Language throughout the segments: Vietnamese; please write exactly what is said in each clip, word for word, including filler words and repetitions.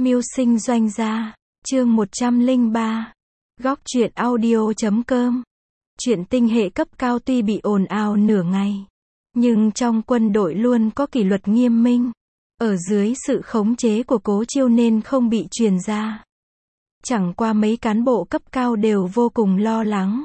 Mưu sinh doanh gia, chương một trăm lẻ ba. Góc truyện audio chấm com. Chuyện tinh hệ cấp cao tuy bị ồn ào nửa ngày, nhưng trong quân đội luôn có kỷ luật nghiêm minh. Ở dưới sự khống chế của Cố Chiêu nên không bị truyền ra. Chẳng qua mấy cán bộ cấp cao đều vô cùng lo lắng.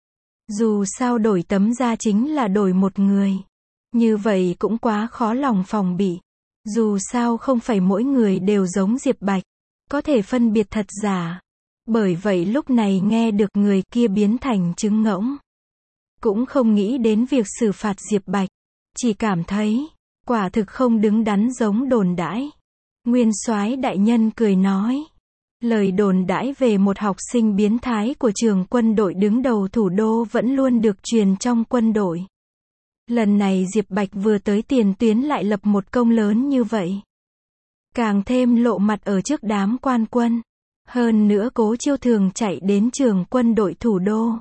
Dù sao đổi tấm da chính là đổi một người. Như vậy cũng quá khó lòng phòng bị. Dù sao không phải mỗi người đều giống Diệp Bạch, có thể phân biệt thật giả. Bởi vậy lúc này nghe được người kia biến thành trứng ngỗng, cũng không nghĩ đến việc xử phạt Diệp Bạch, chỉ cảm thấy, quả thực không đứng đắn giống đồn đãi. Nguyên soái đại nhân cười nói, lời đồn đãi về một học sinh biến thái của trường quân đội đứng đầu thủ đô vẫn luôn được truyền trong quân đội. Lần này Diệp Bạch vừa tới tiền tuyến lại lập một công lớn như vậy. Càng thêm lộ mặt ở trước đám quan quân. Hơn nữa Cố Chiêu thường chạy đến trường quân đội thủ đô,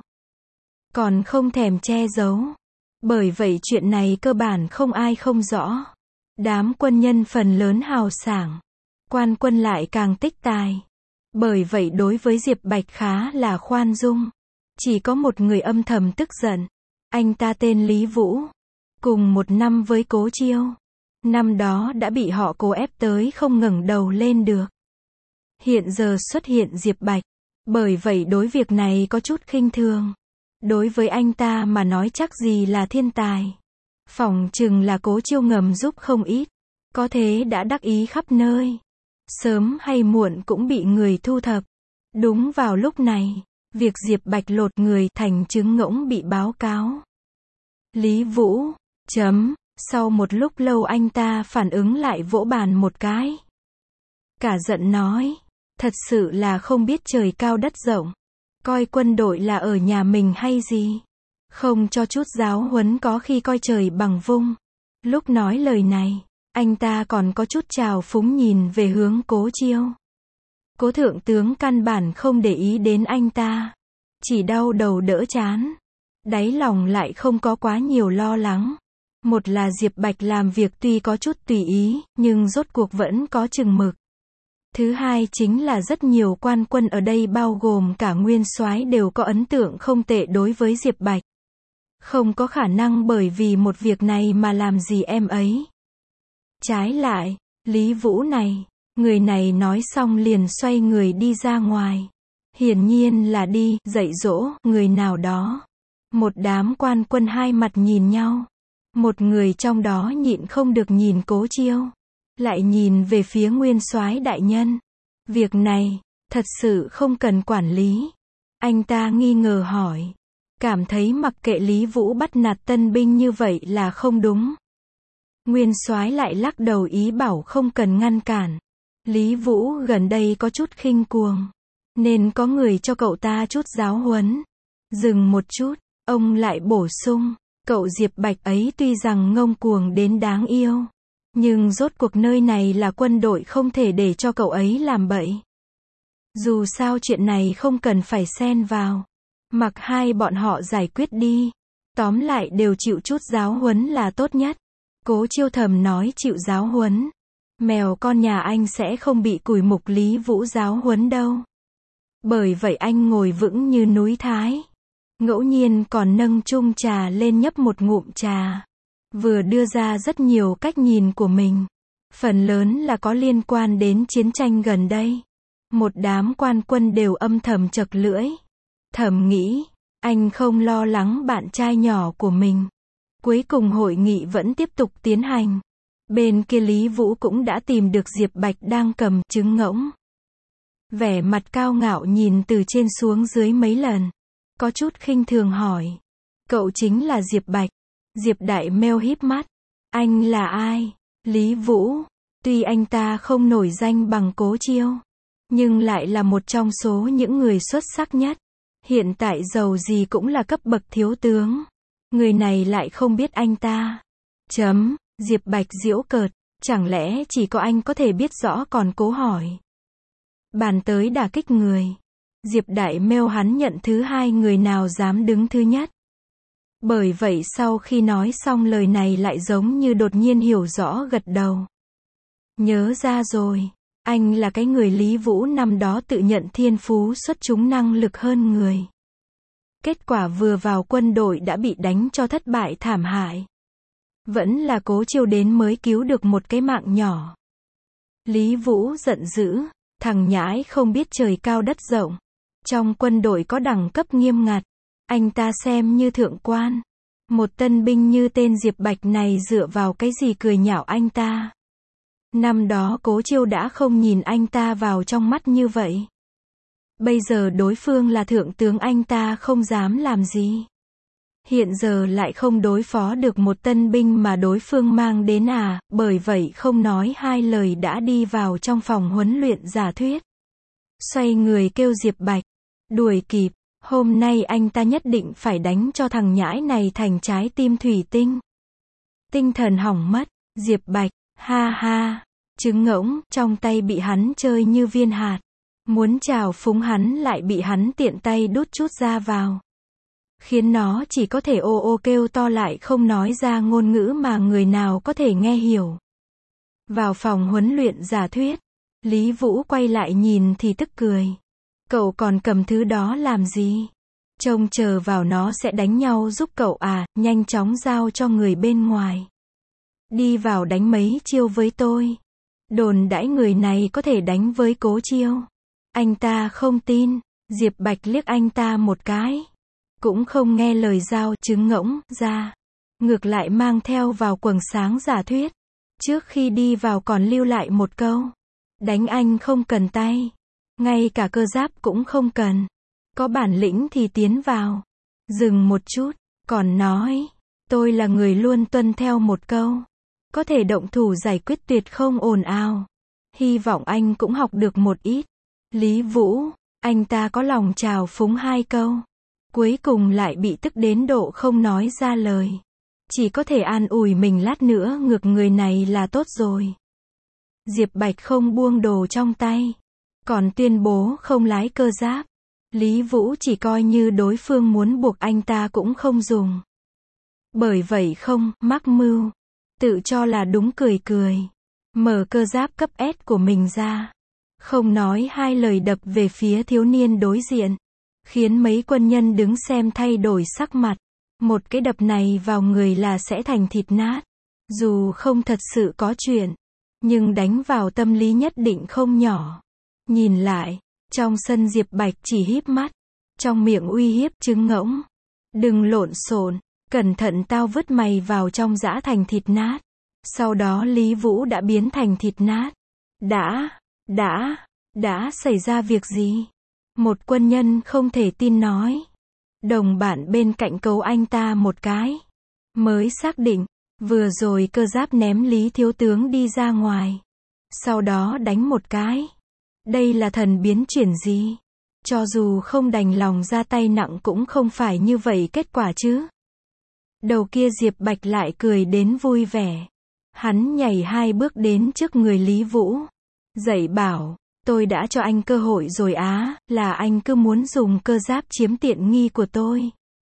còn không thèm che giấu. Bởi vậy chuyện này cơ bản không ai không rõ. Đám quân nhân phần lớn hào sảng, quan quân lại càng tích tài. Bởi vậy đối với Diệp Bạch khá là khoan dung. Chỉ có một người âm thầm tức giận. Anh ta tên Lý Vũ, cùng một năm với Cố Chiêu. Năm đó đã bị họ Cố ép tới không ngẩng đầu lên được. Hiện giờ xuất hiện Diệp Bạch, bởi vậy đối việc này có chút khinh thường. Đối với anh ta mà nói chắc gì là thiên tài. Phỏng chừng là Cố Chiêu ngầm giúp không ít, có thế đã đắc ý khắp nơi. Sớm hay muộn cũng bị người thu thập. Đúng vào lúc này, việc Diệp Bạch lột người thành trứng ngỗng bị báo cáo. Lý Vũ, chấm, sau một lúc lâu anh ta phản ứng lại vỗ bàn một cái. Cả giận nói, thật sự là không biết trời cao đất rộng. Coi quân đội là ở nhà mình hay gì? Không cho chút giáo huấn có khi coi trời bằng vung. Lúc nói lời này, anh ta còn có chút trào phúng nhìn về hướng Cố Chiêu. Cố thượng tướng căn bản không để ý đến anh ta, chỉ đau đầu đỡ chán. Đáy lòng lại không có quá nhiều lo lắng. Một là Diệp Bạch làm việc tuy có chút tùy ý, nhưng rốt cuộc vẫn có chừng mực. Thứ hai chính là rất nhiều quan quân ở đây bao gồm cả nguyên soái đều có ấn tượng không tệ đối với Diệp Bạch. Không có khả năng bởi vì một việc này mà làm gì em ấy. Trái lại, Lý Vũ này, người này nói xong liền xoay người đi ra ngoài. Hiển nhiên là đi dạy dỗ người nào đó. Một đám quan quân hai mặt nhìn nhau. Một người trong đó nhịn không được nhìn Cố Chiêu, lại nhìn về phía nguyên soái đại nhân. Việc này, thật sự không cần quản lý. Anh ta nghi ngờ hỏi. Cảm thấy mặc kệ Lý Vũ bắt nạt tân binh như vậy là không đúng. Nguyên soái lại lắc đầu ý bảo không cần ngăn cản. Lý Vũ gần đây có chút khinh cuồng, nên có người cho cậu ta chút giáo huấn. Dừng một chút, ông lại bổ sung. Cậu Diệp Bạch ấy tuy rằng ngông cuồng đến đáng yêu, nhưng rốt cuộc nơi này là quân đội, không thể để cho cậu ấy làm bậy. Dù sao chuyện này không cần phải xen vào. Mặc hai bọn họ giải quyết đi. Tóm lại đều chịu chút giáo huấn là tốt nhất. Cố Chiêu thầm nói chịu giáo huấn. Mèo con nhà anh sẽ không bị cùi mục Lý Vũ giáo huấn đâu. Bởi vậy anh ngồi vững như núi Thái. Ngẫu nhiên còn nâng chung trà lên nhấp một ngụm trà. Vừa đưa ra rất nhiều cách nhìn của mình. Phần lớn là có liên quan đến chiến tranh gần đây. Một đám quan quân đều âm thầm chật lưỡi. Thầm nghĩ, anh không lo lắng bạn trai nhỏ của mình. Cuối cùng hội nghị vẫn tiếp tục tiến hành. Bên kia Lý Vũ cũng đã tìm được Diệp Bạch đang cầm trứng ngỗng. Vẻ mặt cao ngạo nhìn từ trên xuống dưới mấy lần. Có chút khinh thường hỏi. Cậu chính là Diệp Bạch. Diệp Đại meo híp mắt. Anh là ai? Lý Vũ. Tuy anh ta không nổi danh bằng Cố Chiêu, nhưng lại là một trong số những người xuất sắc nhất. Hiện tại dầu gì cũng là cấp bậc thiếu tướng. Người này lại không biết anh ta. Chấm, Diệp Bạch giễu cợt. Chẳng lẽ chỉ có anh có thể biết rõ còn cố hỏi. Bàn tới đả kích người. Diệp Đại meo hắn nhận thứ hai, người nào dám đứng thứ nhất. Bởi vậy sau khi nói xong lời này lại giống như đột nhiên hiểu rõ, gật đầu. Nhớ ra rồi. Anh là cái người Lý Vũ năm đó tự nhận thiên phú xuất chúng năng lực hơn người. Kết quả vừa vào quân đội đã bị đánh cho thất bại thảm hại. Vẫn là Cố Chiêu đến mới cứu được một cái mạng nhỏ. Lý Vũ giận dữ, thằng nhãi không biết trời cao đất rộng. Trong quân đội có đẳng cấp nghiêm ngặt, anh ta xem như thượng quan. Một tân binh như tên Diệp Bạch này dựa vào cái gì cười nhạo anh ta. Năm đó Cố Chiêu đã không nhìn anh ta vào trong mắt như vậy. Bây giờ đối phương là thượng tướng, anh ta không dám làm gì. Hiện giờ lại không đối phó được một tân binh mà đối phương mang đến à, bởi vậy không nói hai lời đã đi vào trong phòng huấn luyện giả thuyết. Xoay người kêu Diệp Bạch, đuổi kịp, hôm nay anh ta nhất định phải đánh cho thằng nhãi này thành trái tim thủy tinh. Tinh thần hỏng mất, Diệp Bạch, ha ha, trứng ngỗng, trong tay bị hắn chơi như viên hạt. Muốn chào phúng hắn lại bị hắn tiện tay đút chút ra vào. Khiến nó chỉ có thể ô ô kêu to lại không nói ra ngôn ngữ mà người nào có thể nghe hiểu. Vào phòng huấn luyện giả thuyết, Lý Vũ quay lại nhìn thì tức cười. Cậu còn cầm thứ đó làm gì? Trông chờ vào nó sẽ đánh nhau giúp cậu à, nhanh chóng giao cho người bên ngoài. Đi vào đánh mấy chiêu với tôi. Đồn đãi người này có thể đánh với Cố Chiêu. Anh ta không tin, Diệp Bạch liếc anh ta một cái. Cũng không nghe lời giao trứng ngỗng ra. Ngược lại mang theo vào quầng sáng giả thuyết. Trước khi đi vào còn lưu lại một câu. Đánh anh không cần tay. Ngay cả cơ giáp cũng không cần. Có bản lĩnh thì tiến vào. Dừng một chút, còn nói. Tôi là người luôn tuân theo một câu. Có thể động thủ giải quyết tuyệt không ồn ào. Hy vọng anh cũng học được một ít. Lý Vũ, anh ta có lòng chào phúng hai câu. Cuối cùng lại bị tức đến độ không nói ra lời. Chỉ có thể an ủi mình lát nữa ngược người này là tốt rồi. Diệp Bạch không buông đồ trong tay. Còn tuyên bố không lái cơ giáp. Lý Vũ chỉ coi như đối phương muốn buộc anh ta cũng không dùng. Bởi vậy không, mắc mưu. Tự cho là đúng cười cười. Mở cơ giáp cấp S của mình ra. Không nói hai lời đập về phía thiếu niên đối diện. Khiến mấy quân nhân đứng xem thay đổi sắc mặt. Một cái đập này vào người là sẽ thành thịt nát. Dù không thật sự có chuyện. Nhưng đánh vào tâm lý nhất định không nhỏ. Nhìn lại, trong sân Diệp Bạch chỉ híp mắt. Trong miệng uy hiếp trứng ngỗng. Đừng lộn xộn, cẩn thận tao vứt mày vào trong giã thành thịt nát. Sau đó Lý Vũ đã biến thành thịt nát. Đã, đã, đã xảy ra việc gì? Một quân nhân không thể tin nói. Đồng bạn bên cạnh cấu anh ta một cái. Mới xác định, vừa rồi cơ giáp ném Lý thiếu tướng đi ra ngoài. Sau đó đánh một cái. Đây là thần biến chuyển gì? Cho dù không đành lòng ra tay nặng cũng không phải như vậy kết quả chứ. Đầu kia Diệp Bạch lại cười đến vui vẻ. Hắn nhảy hai bước đến trước người Lý Vũ. Dạy bảo, tôi đã cho anh cơ hội rồi á, là anh cứ muốn dùng cơ giáp chiếm tiện nghi của tôi.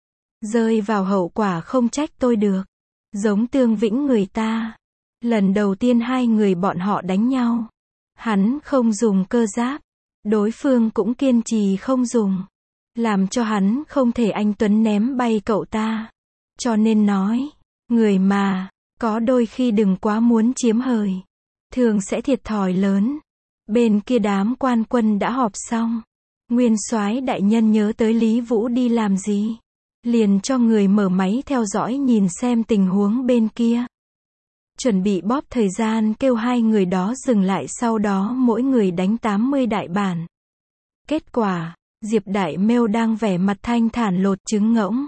Rơi vào hậu quả không trách tôi được. Giống Tương Vĩnh người ta. Lần đầu tiên hai người bọn họ đánh nhau. Hắn không dùng cơ giáp. Đối phương cũng kiên trì không dùng. Làm cho hắn không thể anh Tuấn ném bay cậu ta. Cho nên nói, người mà, có đôi khi đừng quá muốn chiếm hời. Thường sẽ thiệt thòi lớn. Bên kia đám quan quân đã họp xong. Nguyên soái đại nhân nhớ tới Lý Vũ đi làm gì. Liền cho người mở máy theo dõi nhìn xem tình huống bên kia. Chuẩn bị bóp thời gian kêu hai người đó dừng lại, sau đó mỗi người đánh tám mươi đại bản. Kết quả, Diệp Đại Mêu đang vẻ mặt thanh thản lột trứng ngỗng.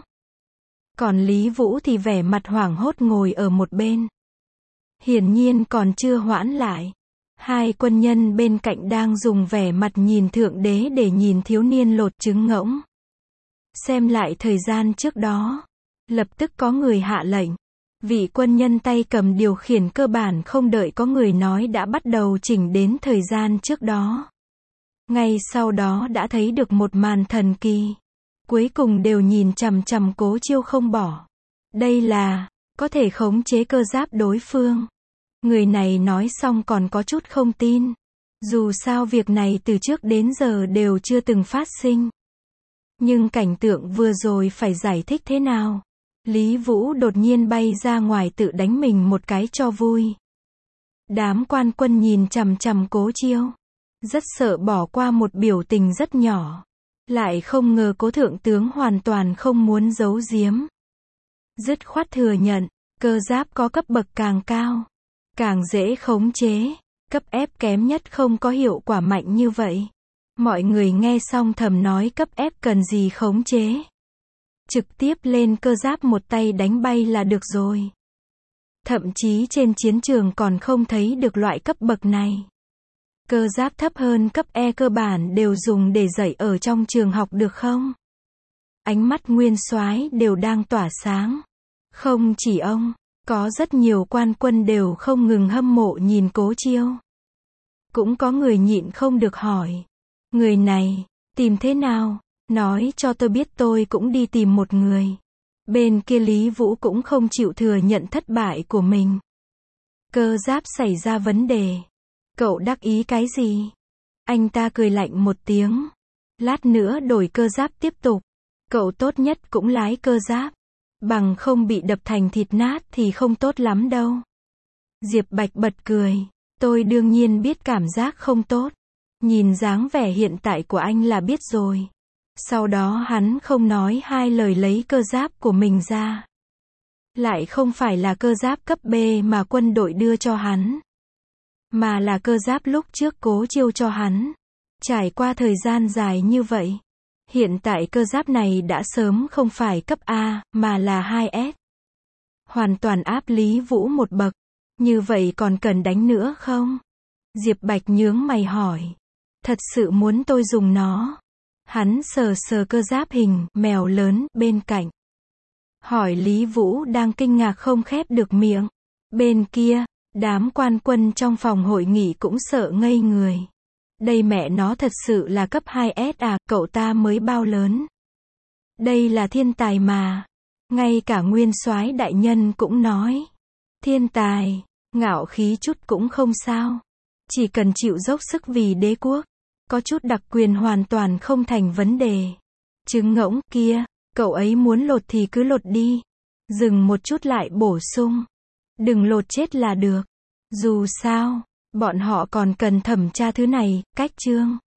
Còn Lý Vũ thì vẻ mặt hoảng hốt ngồi ở một bên. Hiển nhiên còn chưa hoãn lại. Hai quân nhân bên cạnh đang dùng vẻ mặt nhìn thượng đế để nhìn thiếu niên lột trứng ngỗng. Xem lại thời gian trước đó. Lập tức có người hạ lệnh. Vị quân nhân tay cầm điều khiển cơ bản không đợi có người nói đã bắt đầu chỉnh đến thời gian trước đó. Ngay sau đó đã thấy được một màn thần kỳ. Cuối cùng đều nhìn chằm chằm Cố Chiêu không bỏ. Đây là, có thể khống chế cơ giáp đối phương. Người này nói xong còn có chút không tin. Dù sao việc này từ trước đến giờ đều chưa từng phát sinh. Nhưng cảnh tượng vừa rồi phải giải thích thế nào? Lý Vũ đột nhiên bay ra ngoài tự đánh mình một cái cho vui. Đám quan quân nhìn chằm chằm Cố Chiêu. Rất sợ bỏ qua một biểu tình rất nhỏ. Lại không ngờ Cố thượng tướng hoàn toàn không muốn giấu giếm. Dứt khoát thừa nhận, cơ giáp có cấp bậc càng cao, càng dễ khống chế, cấp ép kém nhất không có hiệu quả mạnh như vậy. Mọi người nghe xong thầm nói cấp ép cần gì khống chế. Trực tiếp lên cơ giáp một tay đánh bay là được rồi. Thậm chí trên chiến trường còn không thấy được loại cấp bậc này. Cơ giáp thấp hơn cấp E cơ bản đều dùng để dạy ở trong trường học được không? Ánh mắt Nguyên Soái đều đang tỏa sáng. Không chỉ ông, có rất nhiều quan quân đều không ngừng hâm mộ nhìn Cố Chiêu. Cũng có người nhịn không được hỏi. Người này, tìm thế nào? Nói cho tôi biết tôi cũng đi tìm một người. Bên kia Lý Vũ cũng không chịu thừa nhận thất bại của mình. Cơ giáp xảy ra vấn đề. Cậu đắc ý cái gì? Anh ta cười lạnh một tiếng. Lát nữa đổi cơ giáp tiếp tục. Cậu tốt nhất cũng lái cơ giáp. Bằng không bị đập thành thịt nát thì không tốt lắm đâu. Diệp Bạch bật cười. Tôi đương nhiên biết cảm giác không tốt. Nhìn dáng vẻ hiện tại của anh là biết rồi. Sau đó hắn không nói hai lời lấy cơ giáp của mình ra. Lại không phải là cơ giáp cấp B mà quân đội đưa cho hắn. Mà là cơ giáp lúc trước Cố Chiêu cho hắn. Trải qua thời gian dài như vậy. Hiện tại cơ giáp này đã sớm không phải cấp A, mà là hai S. Hoàn toàn áp Lý Vũ một bậc. Như vậy còn cần đánh nữa không? Diệp Bạch nhướng mày hỏi. Thật sự muốn tôi dùng nó? Hắn sờ sờ cơ giáp hình mèo lớn bên cạnh. Hỏi Lý Vũ đang kinh ngạc không khép được miệng. Bên kia, đám quan quân trong phòng hội nghị cũng sợ ngây người. Đây mẹ nó thật sự là cấp hai S à, cậu ta mới bao lớn. Đây là thiên tài mà. Ngay cả Nguyên Soái đại nhân cũng nói. Thiên tài, ngạo khí chút cũng không sao. Chỉ cần chịu dốc sức vì đế quốc. Có chút đặc quyền hoàn toàn không thành vấn đề. Trứng ngỗng kia, cậu ấy muốn lột thì cứ lột đi. Dừng một chút lại bổ sung. Đừng lột chết là được. Dù sao, bọn họ còn cần thẩm tra thứ này, cách chương.